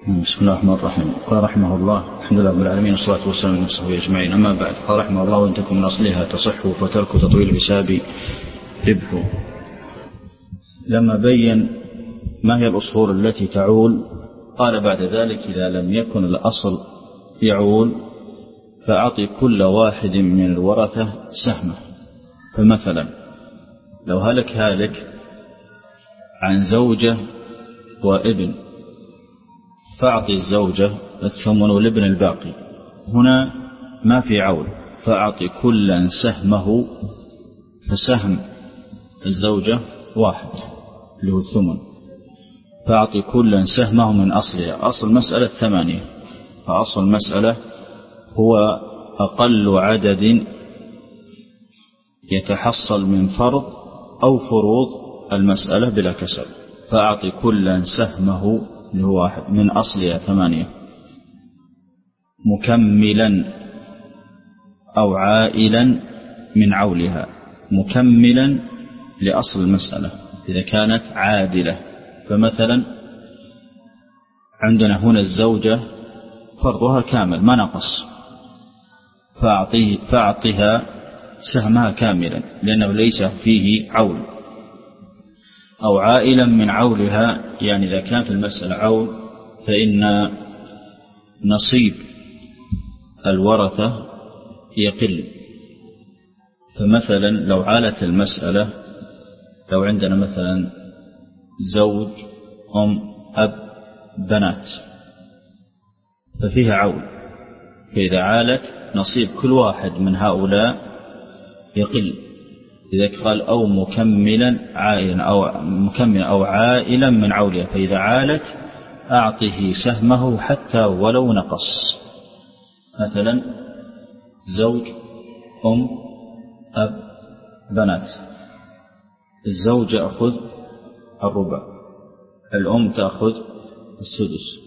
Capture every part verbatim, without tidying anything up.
بسم الله الرحمن الرحيم. قال رحمه الله: الحمد لله رب العالمين والصلاة والسلام على رسوله أجمعين، أما بعد. قال رحمه الله: وإن تكن من أصلها تصح فترك تطويل الحساب ربح. لما بين ما هي الأصول التي تعول، قال بعد ذلك: إذا لم يكن الأصل يعول فأعطي كل واحد من الورثة سهمه. فمثلا لو هلك هالك عن زوجة وابن، فأعطي الزوجة الثمن والابن الباقي. هنا ما في عول، فأعطي كلا سهمه، فسهم الزوجة واحد اللي هو الثمن، فأعطي كلا سهمه من أصلها. أصل مسألة ثمانية، فأصل مسألة هو أقل عدد يتحصل من فرض أو فروض المسألة بلا كسر. فأعطي كلا سهمه اللي هو واحد من أصلها ثمانية، مكملا أو عائلا من عولها. مكملا لأصل المسألة إذا كانت عادلة. فمثلا عندنا هنا الزوجة فرضها كامل ما نقص، فأعطيه فأعطيها سهمها كاملا لأنه ليس فيه عول. أو عائلا من عولها، يعني إذا كان في المسألة عول فإن نصيب الورثة يقل. فمثلا لو عالت المسألة، لو عندنا مثلا زوج أم أب بنات ففيها عول، فإذا عالت نصيب كل واحد من هؤلاء يقل. إذا قال أو مكملا عائلا أو مكملا أو عائلا من عولها، فإذا عالت أعطه سهمه حتى ولو نقص. مثلا زوج أم أب بنات، الزوج يأخذ الربع، الأم تأخذ السدس،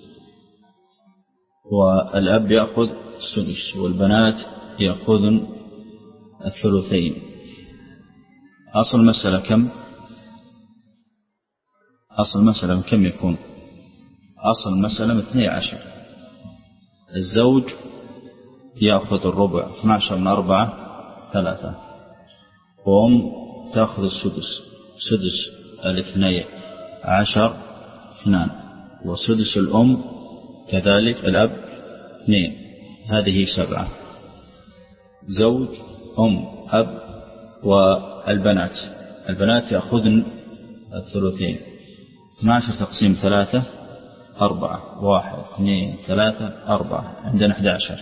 والأب يأخذ السدس، والبنات يأخذن الثلثين. أصل المسألة كم؟ أصل المسألة كم يكون؟ أصل المسألة اثني عشر. الزوج يأخذ الربع، اثني عشر من أربعة ثلاثة، وأم تأخذ السدس، سدس الاثني عشر اثنان، وسدس الأم كذلك الأب اثنين، هذه سبعة. زوج أم أب والبنات، البنات يأخذن الثلثين. اثني عشر تقسيم ثلاثة أربعة، واحد اثنين ثلاثة أربعة، عندنا أحد عشر.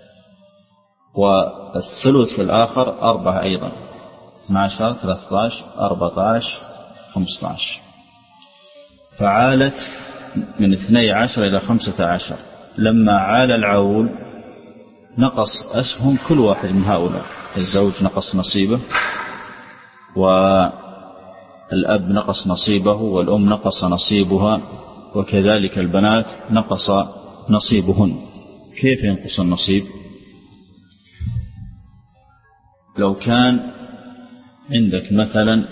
والثلث الآخر أربعة أيضا، اثني عشر ثلاثة عشر أربعة عشر خمسة عشر. فعالت من اثني عشر إلى خمسة عشر. لما عال العول نقص أسهم كل واحد من هؤلاء. الزوج نقص نصيبه، والأب نقص نصيبه، والأم نقص نصيبها، وكذلك البنات نقص نصيبهن. كيف ينقص النصيب؟ لو كان عندك مثلا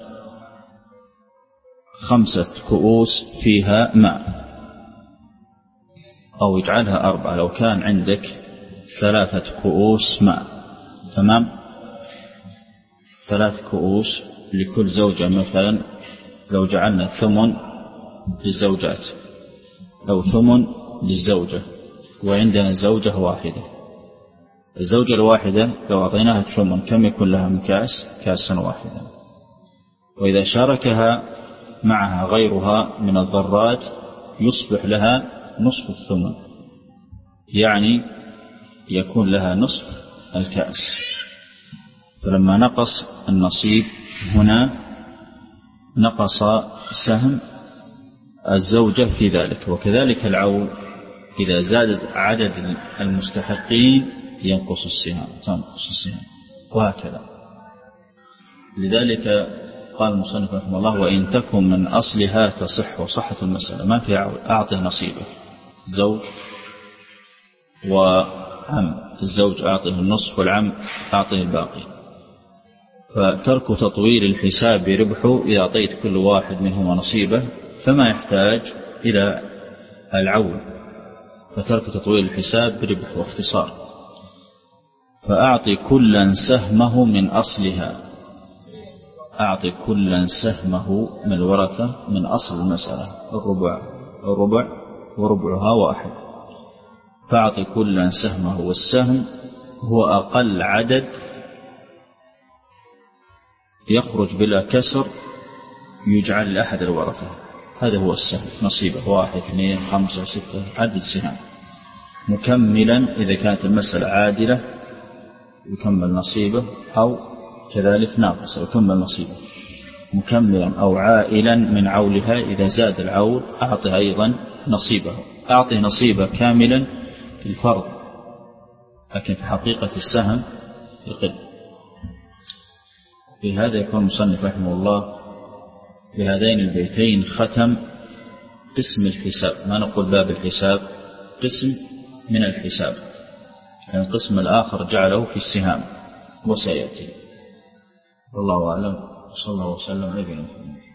خمسة كؤوس فيها ماء، أو يجعلها أربعة، لو كان عندك ثلاثة كؤوس ماء، تمام؟ ثلاث كؤوس لكل زوجة. مثلا لو جعلنا ثمن للزوجات أو ثمن للزوجة، وعندنا زوجة واحدة، الزوجة الواحدة لو أعطيناها الثمن كم يكون لها من كاس؟ كاسا واحدا. وإذا شاركها معها غيرها من الضرات يصبح لها نصف الثمن، يعني يكون لها نصف الكأس. فلما نقص النصيب هنا نقص سهم الزوجة في ذلك. وكذلك العول إذا زادت عدد المستحقين ينقص السهم، تنقص السهم، وهكذا. لذلك قال المصنف رحمه الله: وإن تكن من أصلها تصح. وصحة المسألة ما في عول، أعطه نصيبه. زوج وعم، الزوج أعطيه النصف والعم أعطيه الباقي. فترك تطويل الحساب ربحه إذا أعطيت كل واحد منهما نصيبه، فما يحتاج إلى العول فترك تطويل الحساب ربح واختصار. فأعطي كلا سهمه من أصلها، أعطي كلا سهمه من الورثة من أصل المسألة، الربع الربع وربعها واحد. فأعطي كلا سهمه، والسهم هو أقل عدد يخرج بلا كسر يجعل لأحد الورثة، هذا هو السهم، نصيبه واحد اثنين خمسة ستة، عدد سهام مكملا إذا كانت المسألة عادلة يكمل نصيبه، أو كذلك ناقص يكمل نصيبه، مكملا أو عائلا من عولها، إذا زاد العول أعطه أيضا نصيبه، أعطه نصيبه كاملا في الفرض، لكن في حقيقة السهم يقل. في هذا يكون المصنف رحمه الله بهذين البيتين ختم قسم الحساب، ما نقول باب الحساب، قسم من الحساب، يعني القسم الآخر جعله في السهام وسيأتي. والله أعلم، صلى الله وسلم على نبينا محمد.